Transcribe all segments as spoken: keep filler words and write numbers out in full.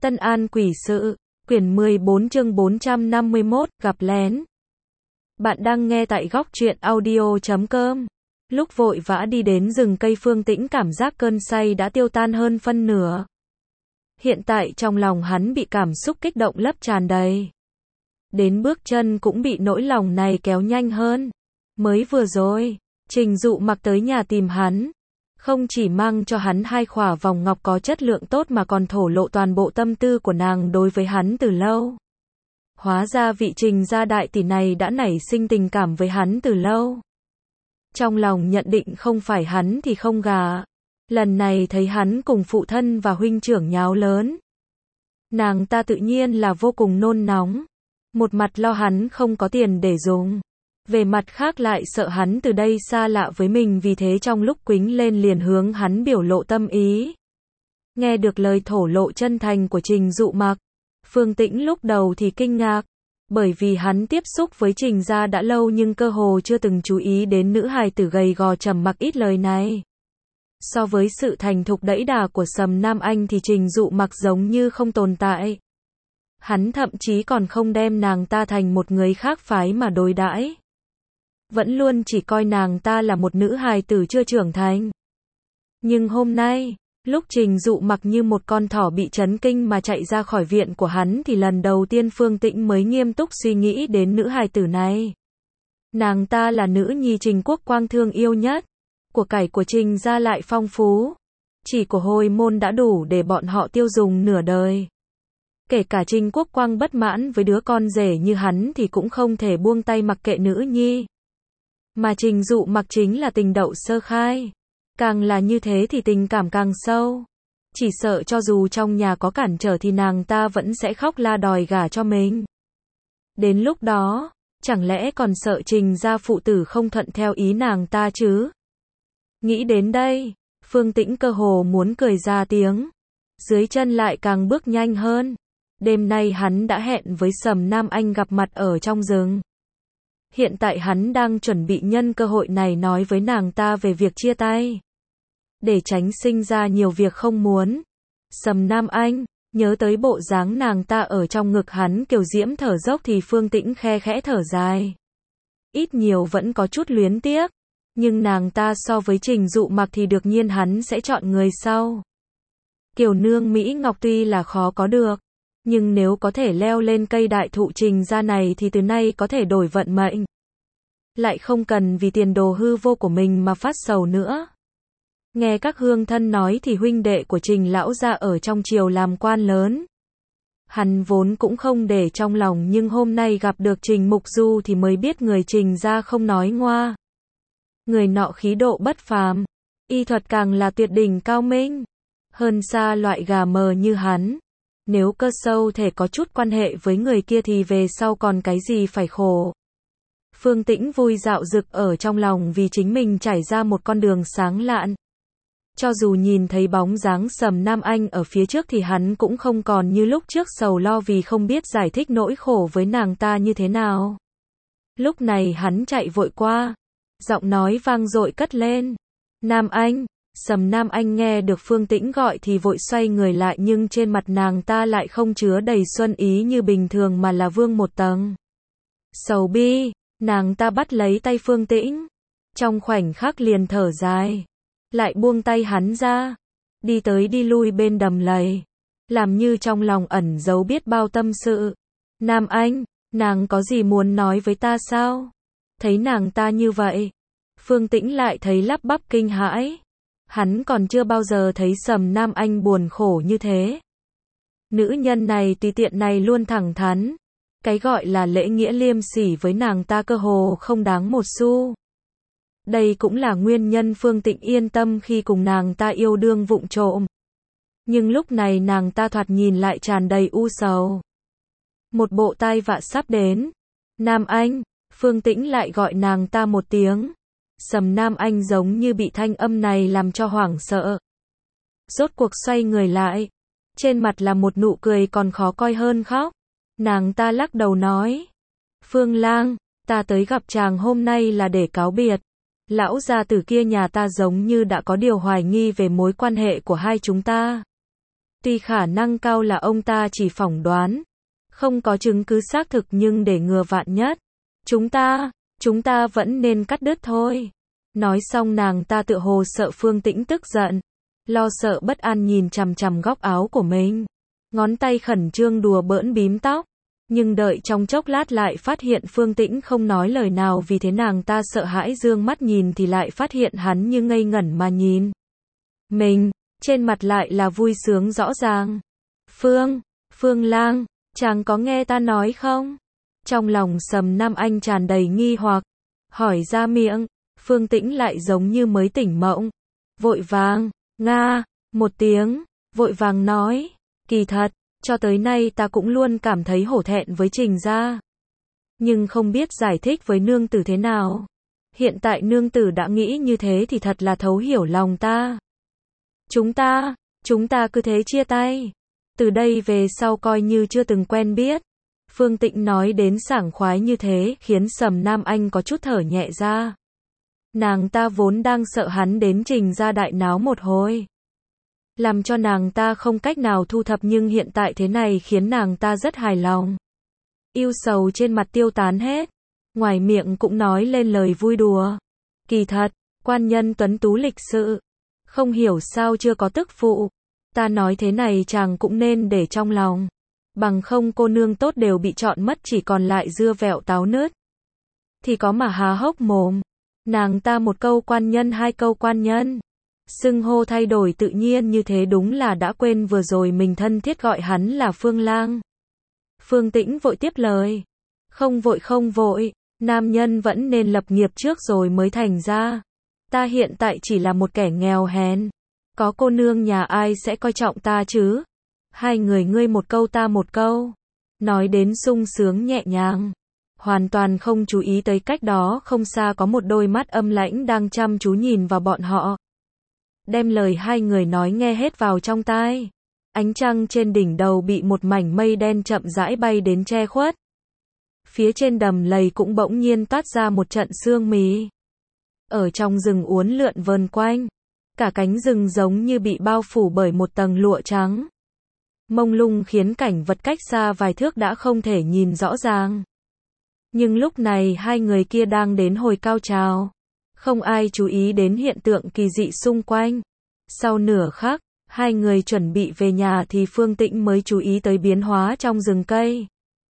Tân An Quỷ Sự, quyển mười bốn chương bốn trăm năm mươi mốt, gặp lén. Bạn đang nghe tại góc truyện audio chấm com. Lúc vội vã đi đến rừng cây, Phương Tĩnh cảm giác cơn say đã tiêu tan hơn phân nửa. Hiện tại trong lòng hắn bị cảm xúc kích động lấp tràn đầy. Đến bước chân cũng bị nỗi lòng này kéo nhanh hơn. Mới vừa rồi, Trình Dụ Mặc tới nhà tìm hắn. Không chỉ mang cho hắn hai khỏa vòng ngọc có chất lượng tốt mà còn thổ lộ toàn bộ tâm tư của nàng đối với hắn từ lâu. Hóa ra vị Trình gia đại tỷ này đã nảy sinh tình cảm với hắn từ lâu. Trong lòng nhận định không phải hắn thì không gả. Lần này thấy hắn cùng phụ thân và huynh trưởng nháo lớn, nàng ta tự nhiên là vô cùng nôn nóng. Một mặt lo hắn không có tiền để dùng, về mặt khác lại sợ hắn từ đây xa lạ với mình, vì thế trong lúc quýnh lên liền hướng hắn biểu lộ tâm ý. Nghe được lời thổ lộ chân thành của Trình Dụ Mặc, Phương Tĩnh lúc đầu thì kinh ngạc, bởi vì hắn tiếp xúc với Trình gia đã lâu nhưng cơ hồ chưa từng chú ý đến nữ hài tử gầy gò trầm mặc ít lời này. So với sự thành thục đẫy đà của Sầm Nam Anh thì Trình Dụ Mặc giống như không tồn tại. Hắn thậm chí còn không đem nàng ta thành một người khác phái mà đối đãi, vẫn luôn chỉ coi nàng ta là một nữ hài tử chưa trưởng thành. Nhưng hôm nay, lúc Trình Dụ Mặc như một con thỏ bị chấn kinh mà chạy ra khỏi viện của hắn thì lần đầu tiên Phương Tĩnh mới nghiêm túc suy nghĩ đến nữ hài tử này. Nàng ta là nữ nhi Trình Quốc Quang thương yêu nhất, của cải của Trình gia lại phong phú, chỉ của hồi môn đã đủ để bọn họ tiêu dùng nửa đời. Kể cả Trình Quốc Quang bất mãn với đứa con rể như hắn thì cũng không thể buông tay mặc kệ nữ nhi. Mà Trình Dụ Mặc chính là tình đậu sơ khai. Càng là như thế thì tình cảm càng sâu. Chỉ sợ cho dù trong nhà có cản trở thì nàng ta vẫn sẽ khóc la đòi gả cho mình. Đến lúc đó, chẳng lẽ còn sợ Trình gia phụ tử không thuận theo ý nàng ta chứ? Nghĩ đến đây, Phương Tĩnh cơ hồ muốn cười ra tiếng. Dưới chân lại càng bước nhanh hơn. Đêm nay hắn đã hẹn với Sầm Nam Anh gặp mặt ở trong rừng. Hiện tại hắn đang chuẩn bị nhân cơ hội này nói với nàng ta về việc chia tay, để tránh sinh ra nhiều việc không muốn. Sầm Nam Anh, nhớ tới bộ dáng nàng ta ở trong ngực hắn kiều diễm thở dốc thì Phương Tĩnh khe khẽ thở dài. Ít nhiều vẫn có chút luyến tiếc, nhưng nàng ta so với Trình Dụ Mặc thì đương nhiên hắn sẽ chọn người sau. Kiều nương Mỹ Ngọc tuy là khó có được, nhưng nếu có thể leo lên cây đại thụ Trình gia này thì từ nay có thể đổi vận mệnh. Lại không cần vì tiền đồ hư vô của mình mà phát sầu nữa. Nghe các hương thân nói thì huynh đệ của Trình lão gia ở trong triều làm quan lớn. Hắn vốn cũng không để trong lòng, nhưng hôm nay gặp được Trình Mục Du thì mới biết người Trình gia không nói ngoa. Người nọ khí độ bất phàm, y thuật càng là tuyệt đỉnh cao minh, hơn xa loại gà mờ như hắn. Nếu cơ sâu thể có chút quan hệ với người kia thì về sau còn cái gì phải khổ. Phương Tĩnh vui dạo dực ở trong lòng vì chính mình trải ra một con đường sáng lạn. Cho dù nhìn thấy bóng dáng Sầm Nam Anh ở phía trước thì hắn cũng không còn như lúc trước sầu lo vì không biết giải thích nỗi khổ với nàng ta như thế nào. Lúc này hắn chạy vội qua, giọng nói vang dội cất lên. Nam Anh. Sầm Nam Anh nghe được Phương Tĩnh gọi thì vội xoay người lại, nhưng trên mặt nàng ta lại không chứa đầy xuân ý như bình thường mà là vương một tầng sầu bi. Nàng ta bắt lấy tay Phương Tĩnh, trong khoảnh khắc liền thở dài, lại buông tay hắn ra, đi tới đi lui bên đầm lầy, làm như trong lòng ẩn giấu biết bao tâm sự. Nam Anh, nàng có gì muốn nói với ta sao? Thấy nàng ta như vậy, Phương Tĩnh lại thấy lắp bắp kinh hãi. Hắn còn chưa bao giờ thấy Sầm Nam Anh buồn khổ như thế. Nữ nhân này tùy tiện này luôn thẳng thắn. Cái gọi là lễ nghĩa liêm sỉ với nàng ta cơ hồ không đáng một xu. Đây cũng là nguyên nhân Phương Tĩnh yên tâm khi cùng nàng ta yêu đương vụng trộm. Nhưng lúc này nàng ta thoạt nhìn lại tràn đầy u sầu. Một bộ tai vạ sắp đến. Nam Anh, Phương Tĩnh lại gọi nàng ta một tiếng. Sầm Nam Anh giống như bị thanh âm này làm cho hoảng sợ. Rốt cuộc xoay người lại, trên mặt là một nụ cười còn khó coi hơn khóc. Nàng ta lắc đầu nói, Phương Lang, ta tới gặp chàng hôm nay là để cáo biệt. Lão gia tử kia nhà ta giống như đã có điều hoài nghi về mối quan hệ của hai chúng ta. Tuy khả năng cao là ông ta chỉ phỏng đoán, không có chứng cứ xác thực, nhưng để ngừa vạn nhất, chúng ta, chúng ta vẫn nên cắt đứt thôi. Nói xong nàng ta tựa hồ sợ Phương Tĩnh tức giận, lo sợ bất an nhìn chằm chằm góc áo của mình, ngón tay khẩn trương đùa bỡn bím tóc, nhưng đợi trong chốc lát lại phát hiện Phương Tĩnh không nói lời nào, vì thế nàng ta sợ hãi dương mắt nhìn thì lại phát hiện hắn như ngây ngẩn mà nhìn mình, trên mặt lại là vui sướng rõ ràng. Phương, Phương Lang, chàng có nghe ta nói không? Trong lòng Sầm Nam Anh tràn đầy nghi hoặc, hỏi ra miệng. Phương Tĩnh lại giống như mới tỉnh mộng, vội vàng, nga, một tiếng, vội vàng nói, kỳ thật, cho tới nay ta cũng luôn cảm thấy hổ thẹn với Trình gia, nhưng không biết giải thích với nương tử thế nào. Hiện tại nương tử đã nghĩ như thế thì thật là thấu hiểu lòng ta. Chúng ta, chúng ta cứ thế chia tay. Từ đây về sau coi như chưa từng quen biết. Phương Tĩnh nói đến sảng khoái như thế khiến Sầm Nam Anh có chút thở nhẹ ra. Nàng ta vốn đang sợ hắn đến Trình gia đại náo một hồi, làm cho nàng ta không cách nào thu thập, nhưng hiện tại thế này khiến nàng ta rất hài lòng. Ưu sầu trên mặt tiêu tán hết, ngoài miệng cũng nói lên lời vui đùa. Kỳ thật, quan nhân tuấn tú lịch sự, không hiểu sao chưa có tức phụ. Ta nói thế này chàng cũng nên để trong lòng, bằng không cô nương tốt đều bị chọn mất, chỉ còn lại dưa vẹo táo nứt thì có mà há hốc mồm. Nàng ta một câu quan nhân, hai câu quan nhân, xưng hô thay đổi tự nhiên như thế, đúng là đã quên vừa rồi mình thân thiết gọi hắn là Phương Lang. Phương Tĩnh vội tiếp lời, không vội không vội, nam nhân vẫn nên lập nghiệp trước rồi mới thành ra. Ta hiện tại chỉ là một kẻ nghèo hèn, có cô nương nhà ai sẽ coi trọng ta chứ? Hai người ngươi một câu ta một câu, nói đến sung sướng nhẹ nhàng, hoàn toàn không chú ý tới cách đó không xa có một đôi mắt âm lãnh đang chăm chú nhìn vào bọn họ, đem lời hai người nói nghe hết vào trong tai. Ánh trăng trên đỉnh đầu bị một mảnh mây đen chậm rãi bay đến che khuất. Phía trên đầm lầy cũng bỗng nhiên toát ra một trận sương mì. Ở trong rừng uốn lượn vờn quanh, cả cánh rừng giống như bị bao phủ bởi một tầng lụa trắng, mông lung khiến cảnh vật cách xa vài thước đã không thể nhìn rõ ràng. Nhưng lúc này hai người kia đang đến hồi cao trào, không ai chú ý đến hiện tượng kỳ dị xung quanh. Sau nửa khắc, hai người chuẩn bị về nhà thì Phương Tĩnh mới chú ý tới biến hóa trong rừng cây.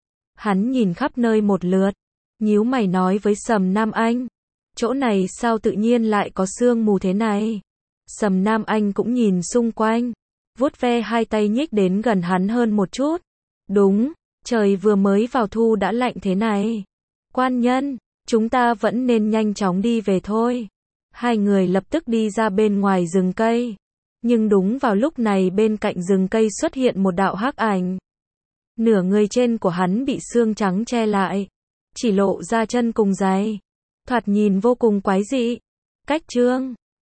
Hắn nhìn khắp nơi một lượt, nhíu mày nói với Sầm Nam Anh, chỗ này sao tự nhiên lại có sương mù thế này? Sầm Nam Anh cũng nhìn xung quanh, vuốt ve hai tay nhích đến gần hắn hơn một chút. Đúng, trời vừa mới vào thu đã lạnh thế này. Quan nhân, chúng ta vẫn nên nhanh chóng đi về thôi. Hai người lập tức đi ra bên ngoài rừng cây. Nhưng đúng vào lúc này bên cạnh rừng cây xuất hiện một đạo hắc ảnh. Nửa người trên của hắn bị xương trắng che lại, chỉ lộ ra chân cùng giày. Thoạt nhìn vô cùng quái dị. Cách chương